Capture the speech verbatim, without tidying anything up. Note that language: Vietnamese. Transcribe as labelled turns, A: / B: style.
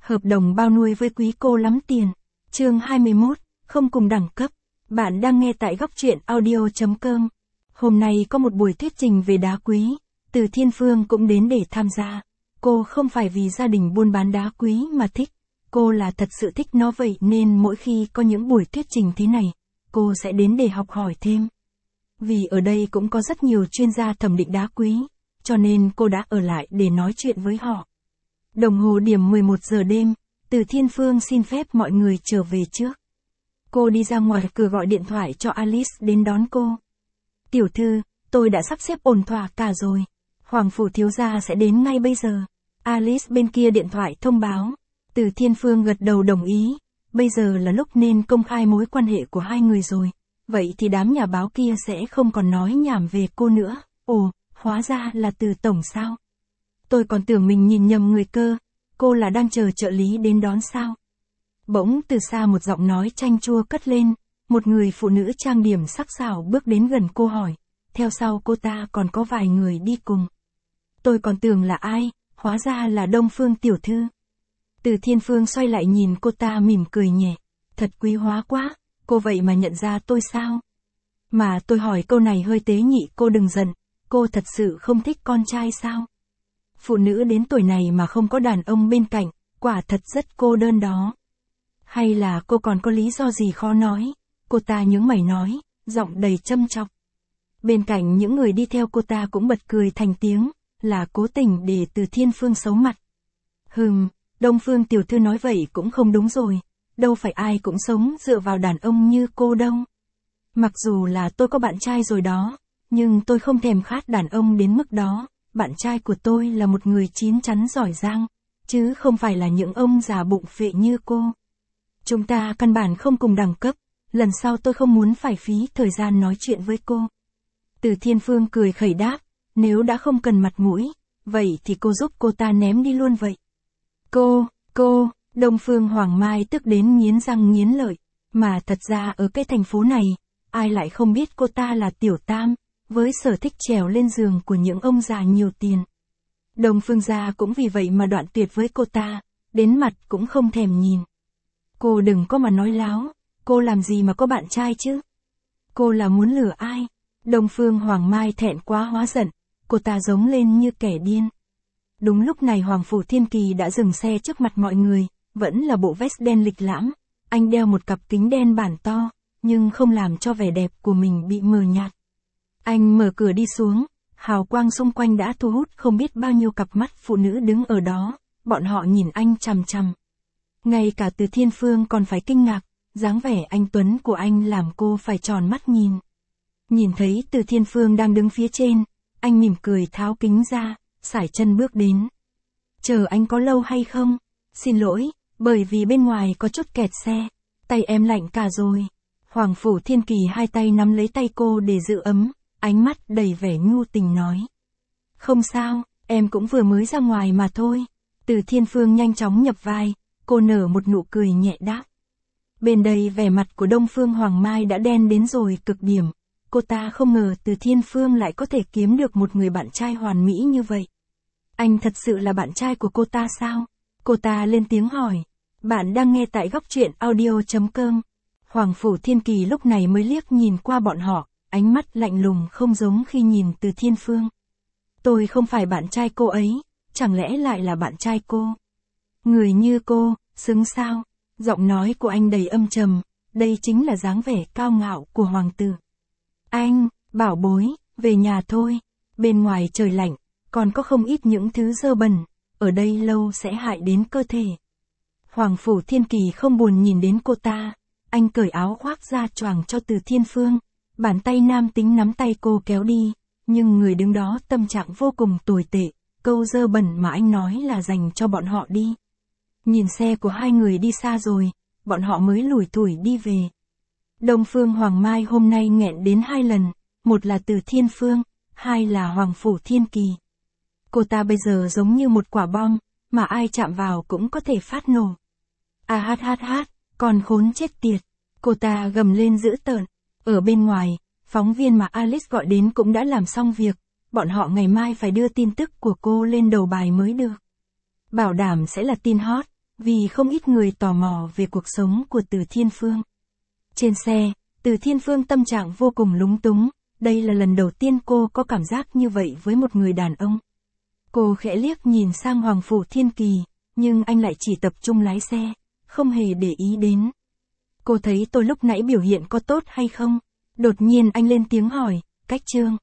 A: Hợp đồng bao nuôi với quý cô lắm tiền. Chương hai mươi mốt, không cùng đẳng cấp. Bạn đang nghe tại góc truyện audio chấm com. Hôm nay có một buổi thuyết trình về đá quý. Từ Thiên Phương cũng đến để tham gia. Cô không phải vì gia đình buôn bán đá quý mà thích. Cô là thật sự thích nó vậy nên mỗi khi có những buổi thuyết trình thế này, cô sẽ đến để học hỏi thêm. Vì ở đây cũng có rất nhiều chuyên gia thẩm định đá quý, cho nên cô đã ở lại để nói chuyện với họ. Đồng hồ điểm mười một giờ đêm, Từ Thiên Phương xin phép mọi người trở về trước. Cô đi ra ngoài cửa gọi điện thoại cho Alice đến đón cô. Tiểu thư, tôi đã sắp xếp ổn thỏa cả rồi. Hoàng phủ thiếu gia sẽ đến ngay bây giờ. Alice bên kia điện thoại thông báo. Từ Thiên Phương gật đầu đồng ý. Bây giờ là lúc nên công khai mối quan hệ của hai người rồi. Vậy thì đám nhà báo kia sẽ không còn nói nhảm về cô nữa. Ồ, hóa ra là Từ tổng sao? Tôi còn tưởng mình nhìn nhầm người cơ. Cô là đang chờ trợ lý đến đón sao? Bỗng từ xa một giọng nói chanh chua cất lên. Một người phụ nữ trang điểm sắc sảo bước đến gần cô hỏi. Theo sau cô ta còn có vài người đi cùng. Tôi còn tưởng là ai, hóa ra là Đông Phương tiểu thư. Từ Thiên Phương xoay lại nhìn cô ta mỉm cười nhẹ. Thật quý hóa quá, cô vậy mà nhận ra tôi sao? Mà tôi hỏi câu này hơi tế nhị, cô đừng giận. Cô thật sự không thích con trai sao? Phụ nữ đến tuổi này mà không có đàn ông bên cạnh, quả thật rất cô đơn đó. Hay là cô còn có lý do gì khó nói? Cô ta nhướng mày nói, giọng đầy châm chọc. Bên cạnh những người đi theo cô ta cũng bật cười thành tiếng, là cố tình để Từ Thiên Phương xấu mặt. Hừm, Đông Phương tiểu thư nói vậy cũng không đúng rồi, đâu phải ai cũng sống dựa vào đàn ông như cô đâu. Mặc dù là tôi có bạn trai rồi đó, nhưng tôi không thèm khát đàn ông đến mức đó. Bạn trai của tôi là một người chín chắn giỏi giang, chứ không phải là những ông già bụng phệ như cô. Chúng ta căn bản không cùng đẳng cấp, lần sau tôi không muốn phải phí thời gian nói chuyện với cô. Từ Thiên Phương cười khẩy đáp, nếu đã không cần mặt mũi, vậy thì cô giúp cô ta ném đi luôn vậy. Cô, cô, Đông Phương Hoàng Mai tức đến nghiến răng nghiến lợi, mà thật ra ở cái thành phố này, ai lại không biết cô ta là Tiểu Tam, với sở thích trèo lên giường của những ông già nhiều tiền. Đông Phương gia cũng vì vậy mà đoạn tuyệt với cô ta, đến mặt cũng không thèm nhìn. Cô đừng có mà nói láo, cô làm gì mà có bạn trai chứ? Cô là muốn lừa ai? Đông Phương Hoàng Mai thẹn quá hóa giận, cô ta giống lên như kẻ điên. Đúng lúc này Hoàng phủ Thiên Kỳ đã dừng xe trước mặt mọi người, vẫn là bộ vest đen lịch lãm, anh đeo một cặp kính đen bản to, nhưng không làm cho vẻ đẹp của mình bị mờ nhạt. Anh mở cửa đi xuống, hào quang xung quanh đã thu hút không biết bao nhiêu cặp mắt phụ nữ đứng ở đó, bọn họ nhìn anh chằm chằm. Ngay cả Từ Thiên Phương còn phải kinh ngạc, dáng vẻ anh tuấn của anh làm cô phải tròn mắt nhìn. Nhìn thấy Từ Thiên Phương đang đứng phía trên, anh mỉm cười tháo kính ra, sải chân bước đến. Chờ anh có lâu hay không? Xin lỗi, bởi vì bên ngoài có chút kẹt xe, tay em lạnh cả rồi. Hoàng phủ Thiên Kỳ hai tay nắm lấy tay cô để giữ ấm, ánh mắt đầy vẻ nhu tình nói. Không sao, em cũng vừa mới ra ngoài mà thôi. Từ Thiên Phương nhanh chóng nhập vai, cô nở một nụ cười nhẹ đáp. Bên đây vẻ mặt của Đông Phương Hoàng Mai đã đen đến rồi cực điểm. Cô ta không ngờ Từ Thiên Phương lại có thể kiếm được một người bạn trai hoàn mỹ như vậy. Anh thật sự là bạn trai của cô ta sao? Cô ta lên tiếng hỏi. Bạn đang nghe tại góc truyện audio chấm com. Hoàng phủ Thiên Kỳ lúc này mới liếc nhìn qua bọn họ, ánh mắt lạnh lùng không giống khi nhìn Từ Thiên Phương. Tôi không phải bạn trai cô ấy, chẳng lẽ lại là bạn trai cô? Người như cô, xứng sao? Giọng nói của anh đầy âm trầm, đây chính là dáng vẻ cao ngạo của hoàng tử. Anh, bảo bối, về nhà thôi, bên ngoài trời lạnh, còn có không ít những thứ dơ bẩn, ở đây lâu sẽ hại đến cơ thể. Hoàng phủ Thiên Kỳ không buồn nhìn đến cô ta, anh cởi áo khoác ra choàng cho Từ Thiên Phương, bàn tay nam tính nắm tay cô kéo đi, nhưng người đứng đó tâm trạng vô cùng tồi tệ, câu dơ bẩn mà anh nói là dành cho bọn họ đi. Nhìn xe của hai người đi xa rồi, bọn họ mới lủi thủi đi về. Đông Phương Hoàng Mai hôm nay nghẹn đến hai lần, một là Từ Thiên Phương, hai là Hoàng phủ Thiên Kỳ. Cô ta bây giờ giống như một quả bom, mà ai chạm vào cũng có thể phát nổ. À hát hát hát, còn khốn chết tiệt. Cô ta gầm lên dữ tợn. Ở bên ngoài, phóng viên mà Alice gọi đến cũng đã làm xong việc, bọn họ ngày mai phải đưa tin tức của cô lên đầu bài mới được. Bảo đảm sẽ là tin hot, vì không ít người tò mò về cuộc sống của Từ Thiên Phương. Trên xe, Từ Thiên Phương tâm trạng vô cùng lúng túng, đây là lần đầu tiên cô có cảm giác như vậy với một người đàn ông. Cô khẽ liếc nhìn sang Hoàng Phủ Thiên Kỳ, nhưng anh lại chỉ tập trung lái xe, không hề để ý đến. Cô thấy tôi lúc nãy biểu hiện có tốt hay không? Đột nhiên anh lên tiếng hỏi, Cách Trương,